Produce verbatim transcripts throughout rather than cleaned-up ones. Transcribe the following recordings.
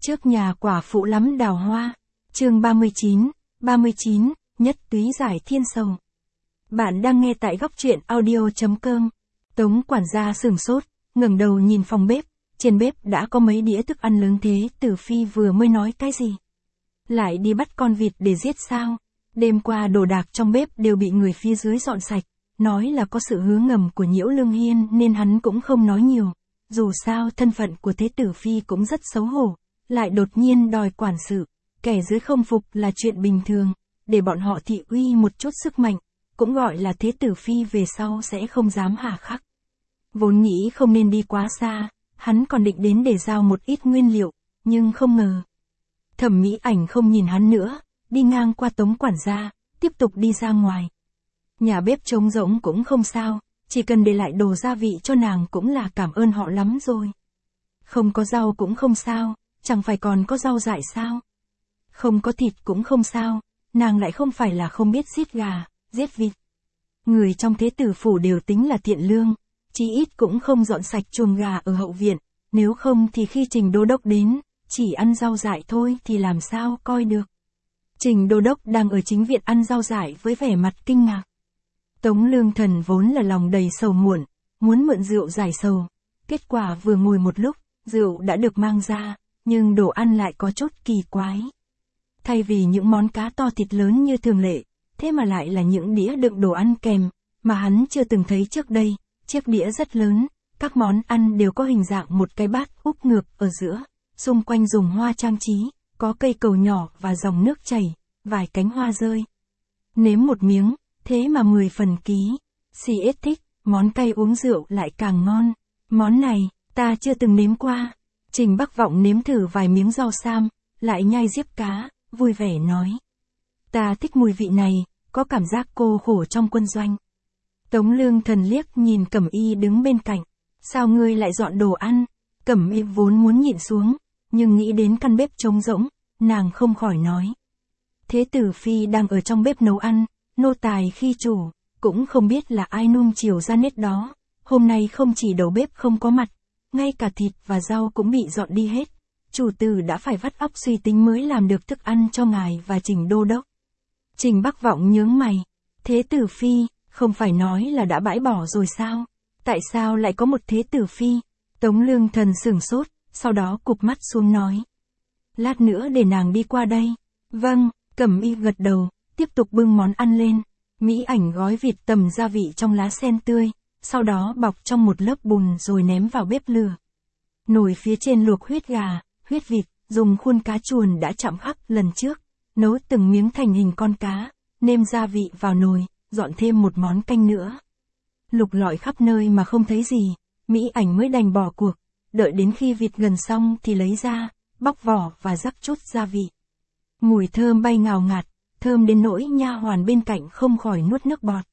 Trước nhà quả phụ lắm đào hoa. Chương ba mươi chín, ba mươi chín, nhất túy giải thiên sầu. Bạn đang nghe tại góc truyện audio chấm com. Tống quản gia sửng sốt, ngẩng đầu nhìn phòng bếp, trên bếp đã có mấy đĩa thức ăn lớn thế. Tử Phi vừa mới nói cái gì? Lại đi bắt con vịt để giết sao? Đêm qua đồ đạc trong bếp đều bị người phía dưới dọn sạch, nói là có sự hứa ngầm của Nhiễu Lương Hiên nên hắn cũng không nói nhiều. Dù sao thân phận của Thế Tử Phi cũng rất xấu hổ, lại đột nhiên đòi quản sự, kẻ dưới không phục là chuyện bình thường, để bọn họ thị uy một chút sức mạnh, cũng gọi là Thế Tử Phi về sau sẽ không dám hà khắc. Vốn nghĩ không nên đi quá xa, hắn còn định đến để giao một ít nguyên liệu, nhưng không ngờ. Thẩm Mỹ Ảnh không nhìn hắn nữa, đi ngang qua Tống quản gia, tiếp tục đi ra ngoài. Nhà bếp trống rỗng cũng không sao, chỉ cần để lại đồ gia vị cho nàng cũng là cảm ơn họ lắm rồi. Không có rau cũng không sao, chẳng phải còn có rau dại sao? Không có thịt cũng không sao, nàng lại không phải là không biết giết gà, giết vịt. Người trong Thế Tử phủ đều tính là thiện lương, chí ít cũng không dọn sạch chuồng gà ở hậu viện, nếu không thì khi Trình Đô Đốc đến, chỉ ăn rau dại thôi thì làm sao coi được. Trình Đô Đốc đang ở chính viện ăn rau dại với vẻ mặt kinh ngạc. Tống Lương Thần vốn là lòng đầy sầu muộn, muốn mượn rượu giải sầu. Kết quả vừa ngồi một lúc, rượu đã được mang ra, nhưng đồ ăn lại có chút kỳ quái. Thay vì những món cá to thịt lớn như thường lệ, thế mà lại là những đĩa đựng đồ ăn kèm, mà hắn chưa từng thấy trước đây. Chiếc đĩa rất lớn, các món ăn đều có hình dạng một cái bát úp ngược ở giữa, xung quanh dùng hoa trang trí, có cây cầu nhỏ và dòng nước chảy, vài cánh hoa rơi. Nếm một miếng, thế mà mười phần ký. Si ít thích, món cay uống rượu lại càng ngon. Món này, ta chưa từng nếm qua. Trình Bắc Vọng nếm thử vài miếng rau sam, lại nhai diếp cá, vui vẻ nói. Ta thích mùi vị này, có cảm giác cô khổ trong quân doanh. Tống Lương Thần liếc nhìn Cẩm Y đứng bên cạnh. Sao ngươi lại dọn đồ ăn? Cẩm Y vốn muốn nhịn xuống, nhưng nghĩ đến căn bếp trống rỗng, nàng không khỏi nói. Thế Tử Phi đang ở trong bếp nấu ăn, nô tài khi chủ, cũng không biết là ai nuông chiều ra nết đó. Hôm nay không chỉ đầu bếp không có mặt, ngay cả thịt và rau cũng bị dọn đi hết. Chủ tử đã phải vắt óc suy tính mới làm được thức ăn cho ngài và Trình Đô Đốc. Trình Bắc Vọng nhướng mày. Thế Tử Phi, không phải nói là đã bãi bỏ rồi sao? Tại sao lại có một Thế Tử Phi? Tống Lương Thần sửng sốt, sau đó cụp mắt xuống nói. Lát nữa để nàng đi qua đây. Vâng, Cẩm Y gật đầu, tiếp tục bưng món ăn lên. Mỹ Ảnh gói vịt tầm gia vị trong lá sen tươi, sau đó bọc trong một lớp bùn rồi ném vào bếp lửa. Nồi phía trên luộc huyết gà, huyết vịt, dùng khuôn cá chuồn đã chạm khắc lần trước, nấu từng miếng thành hình con cá, nêm gia vị vào nồi, dọn thêm một món canh nữa. Lục lọi khắp nơi mà không thấy gì, Mỹ Ảnh mới đành bỏ cuộc, đợi đến khi vịt gần xong thì lấy ra, bóc vỏ và rắc chút gia vị. Mùi thơm bay ngào ngạt, thơm đến nỗi nha hoàn bên cạnh không khỏi nuốt nước bọt.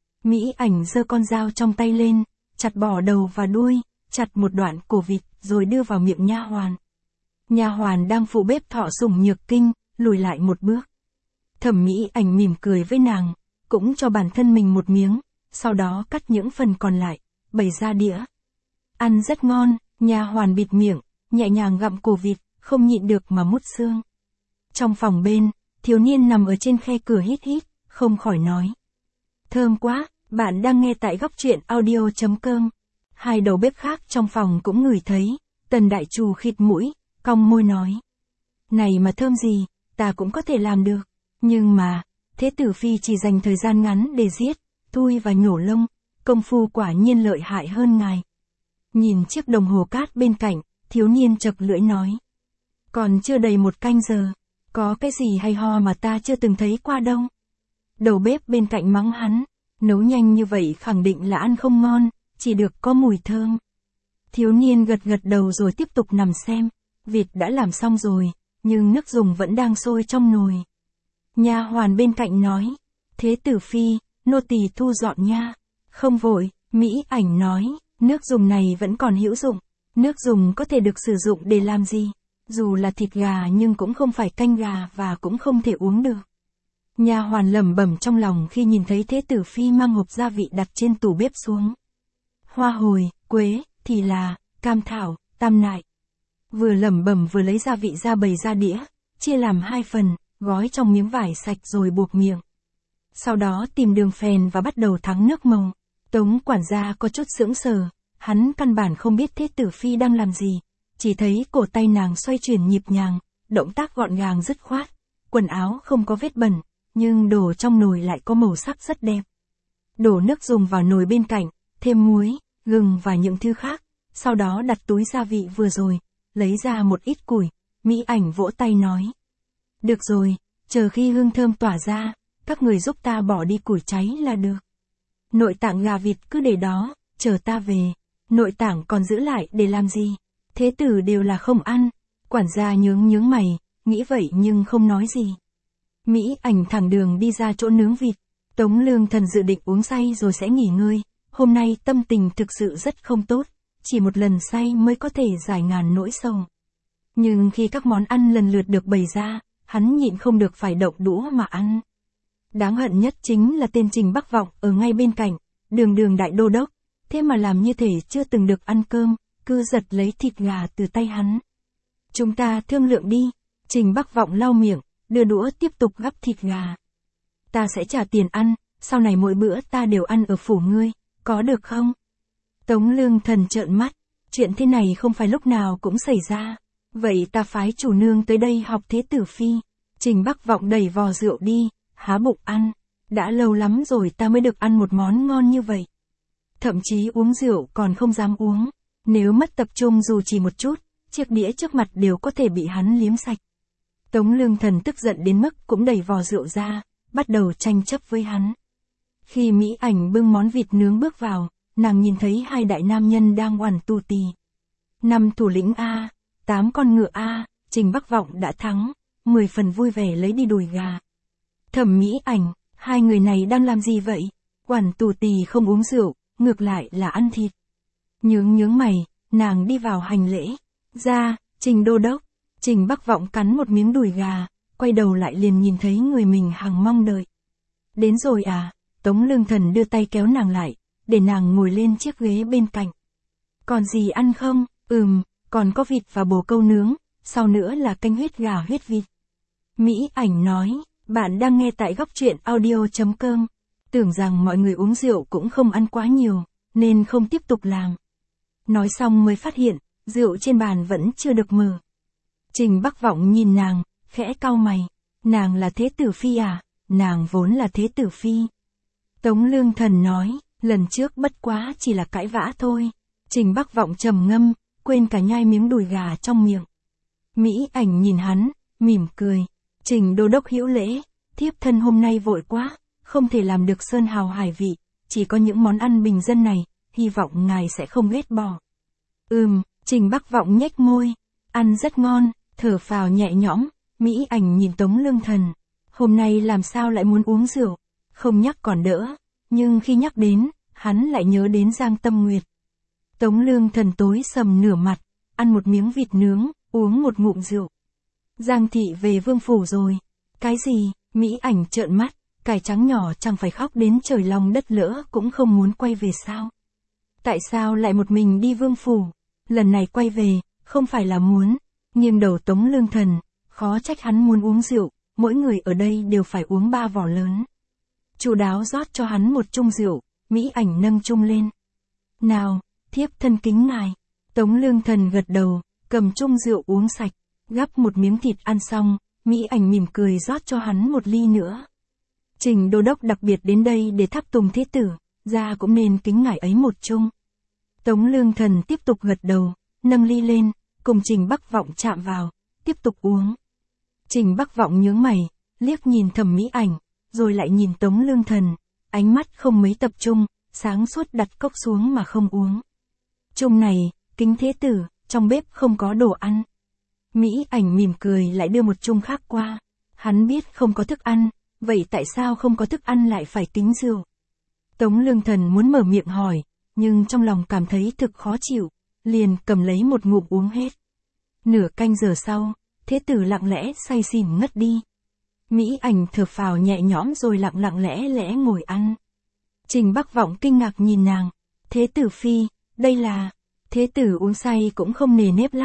Mỹ Ảnh giơ con dao trong tay lên, chặt bỏ đầu và đuôi, chặt một đoạn cổ vịt rồi đưa vào miệng nha hoàn. Nha hoàn đang phụ bếp Thọ Sủng Nhược Kinh, lùi lại một bước. Thẩm Mỹ Ảnh mỉm cười với nàng, cũng cho bản thân mình một miếng, sau đó cắt những phần còn lại, bày ra đĩa. Ăn rất ngon, nha hoàn bịt miệng, nhẹ nhàng gặm cổ vịt, không nhịn được mà mút xương. Trong phòng bên, thiếu niên nằm ở trên khe cửa hít hít, không khỏi nói. Thơm quá, bạn đang nghe tại góc truyện audio chấm com. Hai đầu bếp khác trong phòng cũng ngửi thấy, Tần đại trù khịt mũi, cong môi nói. Này mà thơm gì, ta cũng có thể làm được, nhưng mà, Thế Tử Phi chỉ dành thời gian ngắn để giết, thui và nhổ lông, công phu quả nhiên lợi hại hơn ngài. Nhìn chiếc đồng hồ cát bên cạnh, thiếu niên chật lưỡi nói. Còn chưa đầy một canh giờ, có cái gì hay ho mà ta chưa từng thấy qua đâu. Đầu bếp bên cạnh mắng hắn, nấu nhanh như vậy khẳng định là ăn không ngon, chỉ được có mùi thơm. Thiếu niên gật gật đầu rồi tiếp tục nằm xem, vịt đã làm xong rồi, nhưng nước dùng vẫn đang sôi trong nồi. Nha hoàn bên cạnh nói, Thế Tử Phi, nô tỳ thu dọn nha. Không vội, Mỹ Ảnh nói, nước dùng này vẫn còn hữu dụng, nước dùng có thể được sử dụng để làm gì? Dù là thịt gà nhưng cũng không phải canh gà và cũng không thể uống được. Nha hoàn lẩm bẩm trong lòng khi nhìn thấy Thế Tử Phi mang hộp gia vị đặt trên tủ bếp xuống. Hoa hồi, quế, thì là, cam thảo, tam nại. vừa lẩm bẩm vừa lấy gia vị ra bày ra đĩa, chia làm hai phần, gói trong miếng vải sạch rồi buộc miệng. Sau đó tìm đường phèn và bắt đầu thắng nước màu. Tống quản gia có chút sững sờ, hắn căn bản không biết Thế tử phi đang làm gì, chỉ thấy cổ tay nàng xoay chuyển nhịp nhàng, động tác gọn gàng dứt khoát, quần áo không có vết bẩn, nhưng đổ trong nồi lại có màu sắc rất đẹp. Đổ nước dùng vào nồi bên cạnh, thêm muối, gừng và những thứ khác, sau đó đặt túi gia vị vừa rồi, lấy ra một ít củi, Mỹ Ảnh vỗ tay nói. Được rồi, chờ khi hương thơm tỏa ra, các người giúp ta bỏ đi củi cháy là được. Nội tạng gà vịt cứ để đó, chờ ta về, nội tạng còn giữ lại để làm gì? Thế tử đều là không ăn, quản gia nhướng nhướng mày, nghĩ vậy nhưng không nói gì. Mỹ Ảnh thẳng đường đi ra chỗ nướng vịt, Tống Lương Thần dự định uống say rồi sẽ nghỉ ngơi, hôm nay tâm tình thực sự rất không tốt, chỉ một lần say mới có thể giải ngàn nỗi sầu. Nhưng khi các món ăn lần lượt được bày ra, hắn nhịn không được phải động đũa mà ăn. Đáng hận nhất chính là tên Trình Bắc Vọng ở ngay bên cạnh, đường đường đại đô đốc, thế mà làm như thể chưa từng được ăn cơm, cứ giật lấy thịt gà từ tay hắn. Chúng ta thương lượng đi, Trình Bắc Vọng lau miệng, đưa đũa tiếp tục gắp thịt gà. Ta sẽ trả tiền ăn, sau này mỗi bữa ta đều ăn ở phủ ngươi, có được không? Tống Lương Thần trợn mắt, chuyện thế này không phải lúc nào cũng xảy ra. Vậy ta phái chủ nương tới đây học Thế tử phi. Trình Bắc Vọng đẩy vò rượu đi, há bụng ăn. Đã lâu lắm rồi ta mới được ăn một món ngon như vậy. Thậm chí uống rượu còn không dám uống. Nếu mất tập trung dù chỉ một chút, chiếc đĩa trước mặt đều có thể bị hắn liếm sạch. Tống Lương Thần tức giận đến mức cũng đẩy vò rượu ra, bắt đầu tranh chấp với hắn. Khi Mỹ Ảnh bưng món vịt nướng bước vào, nàng nhìn thấy hai đại nam nhân đang oằn tù tì. Năm thủ lĩnh A, tám con ngựa A, Trình Bắc Vọng đã thắng, mười phần vui vẻ lấy đi đùi gà. Thẩm Mỹ Ảnh, hai người này đang làm gì vậy? Oằn tù tì không uống rượu, ngược lại là ăn thịt. Nhướng nhướng mày, nàng đi vào hành lễ. Ra, Trình đô đốc. Trình Bắc Vọng cắn một miếng đùi gà, quay đầu lại liền nhìn thấy người mình hằng mong đợi. Đến rồi à? Tống Lương Thần đưa tay kéo nàng lại, để nàng ngồi lên chiếc ghế bên cạnh. Còn gì ăn không? Ừm, còn có vịt và bồ câu nướng, sau nữa là canh huyết gà huyết vịt. Mỹ Ảnh nói, bạn đang nghe tại góc truyện audio chấm com. Tưởng rằng mọi người uống rượu cũng không ăn quá nhiều, nên không tiếp tục làm. Nói xong mới phát hiện, rượu trên bàn vẫn chưa được mở. Trình Bắc Vọng nhìn nàng, khẽ cau mày. Nàng là Thế tử phi à? Nàng vốn là Thế tử phi. Tống Lương Thần nói, lần trước bất quá chỉ là cãi vã thôi. Trình Bắc Vọng trầm ngâm, quên cả nhai miếng đùi gà trong miệng. Mỹ Ảnh nhìn hắn, mỉm cười. Trình đô đốc hữu lễ, thiếp thân hôm nay vội quá, không thể làm được sơn hào hải vị, chỉ có những món ăn bình dân này, hy vọng ngài sẽ không ghét bỏ. Ừm, Trình Bắc Vọng nhếch môi, ăn rất ngon, thở phào nhẹ nhõm. Mỹ Ảnh nhìn Tống Lương Thần, hôm nay làm sao lại muốn uống rượu, không nhắc còn đỡ, nhưng khi nhắc đến, hắn lại nhớ đến Giang Tâm Nguyệt. Tống Lương Thần tối sầm nửa mặt, ăn một miếng vịt nướng, uống một ngụm rượu. Giang thị về vương phủ rồi. Cái gì? Mỹ Ảnh trợn mắt, cải trắng nhỏ chẳng phải khóc đến trời lòng đất lỡ cũng không muốn quay về sao? Tại sao lại một mình đi vương phủ? Lần này quay về, không phải là muốn. Nghiêng đầu Tống Lương Thần, khó trách hắn muốn uống rượu, mỗi người ở đây đều phải uống ba vỏ lớn. Chu đáo rót cho hắn một chung rượu, Mỹ Ảnh nâng chung lên. Nào, thiếp thân kính ngài. Tống Lương Thần gật đầu, cầm chung rượu uống sạch, gắp một miếng thịt ăn xong, Mỹ Ảnh mỉm cười rót cho hắn một ly nữa. Trình đô đốc đặc biệt đến đây để tháp tùng thế tử, ra cũng nên kính ngài ấy một chung. Tống Lương Thần tiếp tục gật đầu, nâng ly lên, cùng Trình Bắc Vọng chạm vào, tiếp tục uống. Trình Bắc Vọng nhướng mày, liếc nhìn Thẩm Mỹ Ảnh, rồi lại nhìn Tống Lương Thần, ánh mắt không mấy tập trung, sáng suốt đặt cốc xuống mà không uống. Chung này, kính thế tử, trong bếp không có đồ ăn. Mỹ Ảnh mỉm cười lại đưa một chung khác qua. Hắn biết không có thức ăn, vậy tại sao không có thức ăn lại phải kính rượu? Tống Lương Thần muốn mở miệng hỏi, nhưng trong lòng cảm thấy thực khó chịu, liền cầm lấy một ngụm uống hết. Nửa canh giờ sau, thế tử lặng lẽ say xỉn ngất đi. Mỹ Ảnh thở phào nhẹ nhõm rồi lặng lặng lẽ lẽ ngồi ăn. Trình Bắc Vọng kinh ngạc nhìn nàng. Thế tử phi, đây là... Thế tử uống say cũng không nề nếp lắm.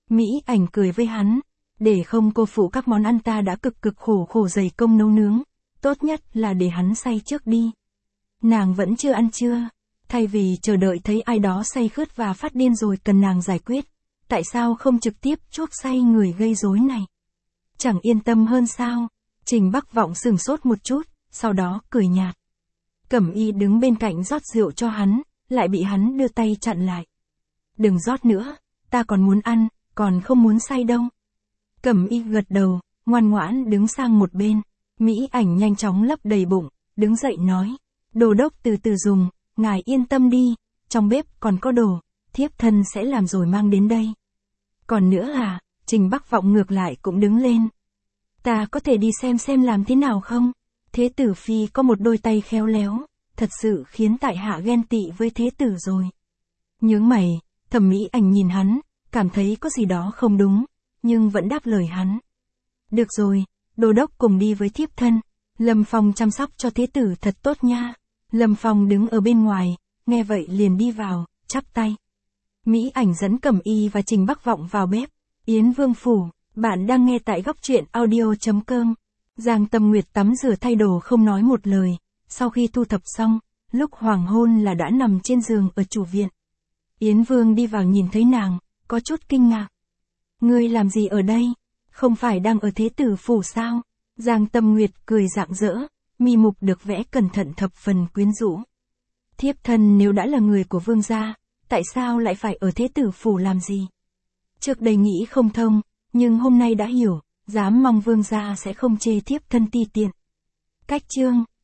Mỹ Ảnh cười với hắn. Để không cô phụ các món ăn ta đã cực cực khổ khổ dày công nấu nướng, tốt nhất là để hắn say trước đi. Nàng vẫn chưa ăn trưa. Thay vì chờ đợi thấy ai đó say khướt và phát điên rồi cần nàng giải quyết, tại sao không trực tiếp chuốc say người gây rối này? Chẳng yên tâm hơn sao? Trình Bắc Vọng sửng sốt một chút, sau đó cười nhạt. Cẩm Y đứng bên cạnh rót rượu cho hắn, lại bị hắn đưa tay chặn lại. Đừng rót nữa, ta còn muốn ăn, còn không muốn say đâu. Cẩm Y gật đầu, ngoan ngoãn đứng sang một bên. Mỹ Ảnh nhanh chóng lấp đầy bụng, đứng dậy nói. Đồ đốc từ từ dùng, ngài yên tâm đi, trong bếp còn có đồ, thiếp thân sẽ làm rồi mang đến đây. Còn nữa à, Trình Bắc Vọng ngược lại cũng đứng lên. Ta có thể đi xem xem làm thế nào không? Thế tử phi có một đôi tay khéo léo, thật sự khiến tại hạ ghen tị với thế tử rồi. Nhướng mày, Thẩm Mỹ Ảnh nhìn hắn, cảm thấy có gì đó không đúng, nhưng vẫn đáp lời hắn. Được rồi, đô đốc cùng đi với thiếp thân. Lâm Phong chăm sóc cho thế tử thật tốt nha. Lâm Phong đứng ở bên ngoài, nghe vậy liền đi vào, chắp tay. Mỹ Ảnh dẫn Cẩm Y và Trình Bắc Vọng vào bếp. Yến Vương phủ, bạn đang nghe tại góc truyện audio chấm com. Giang Tâm Nguyệt tắm rửa thay đồ không nói một lời, sau khi thu thập xong, lúc hoàng hôn là đã nằm trên giường ở chủ viện. Yến Vương đi vào nhìn thấy nàng, có chút kinh ngạc. Ngươi làm gì ở đây? Không phải đang ở thế tử phủ sao? Giang Tâm Nguyệt cười rạng rỡ, mi mục được vẽ cẩn thận thập phần quyến rũ. Thiếp thân nếu đã là người của vương gia, tại sao lại phải ở thế tử phủ làm gì? Trước đây nghĩ không thông, nhưng hôm nay đã hiểu, dám mong vương gia sẽ không chê thiếp thân ti tiện. Cách chương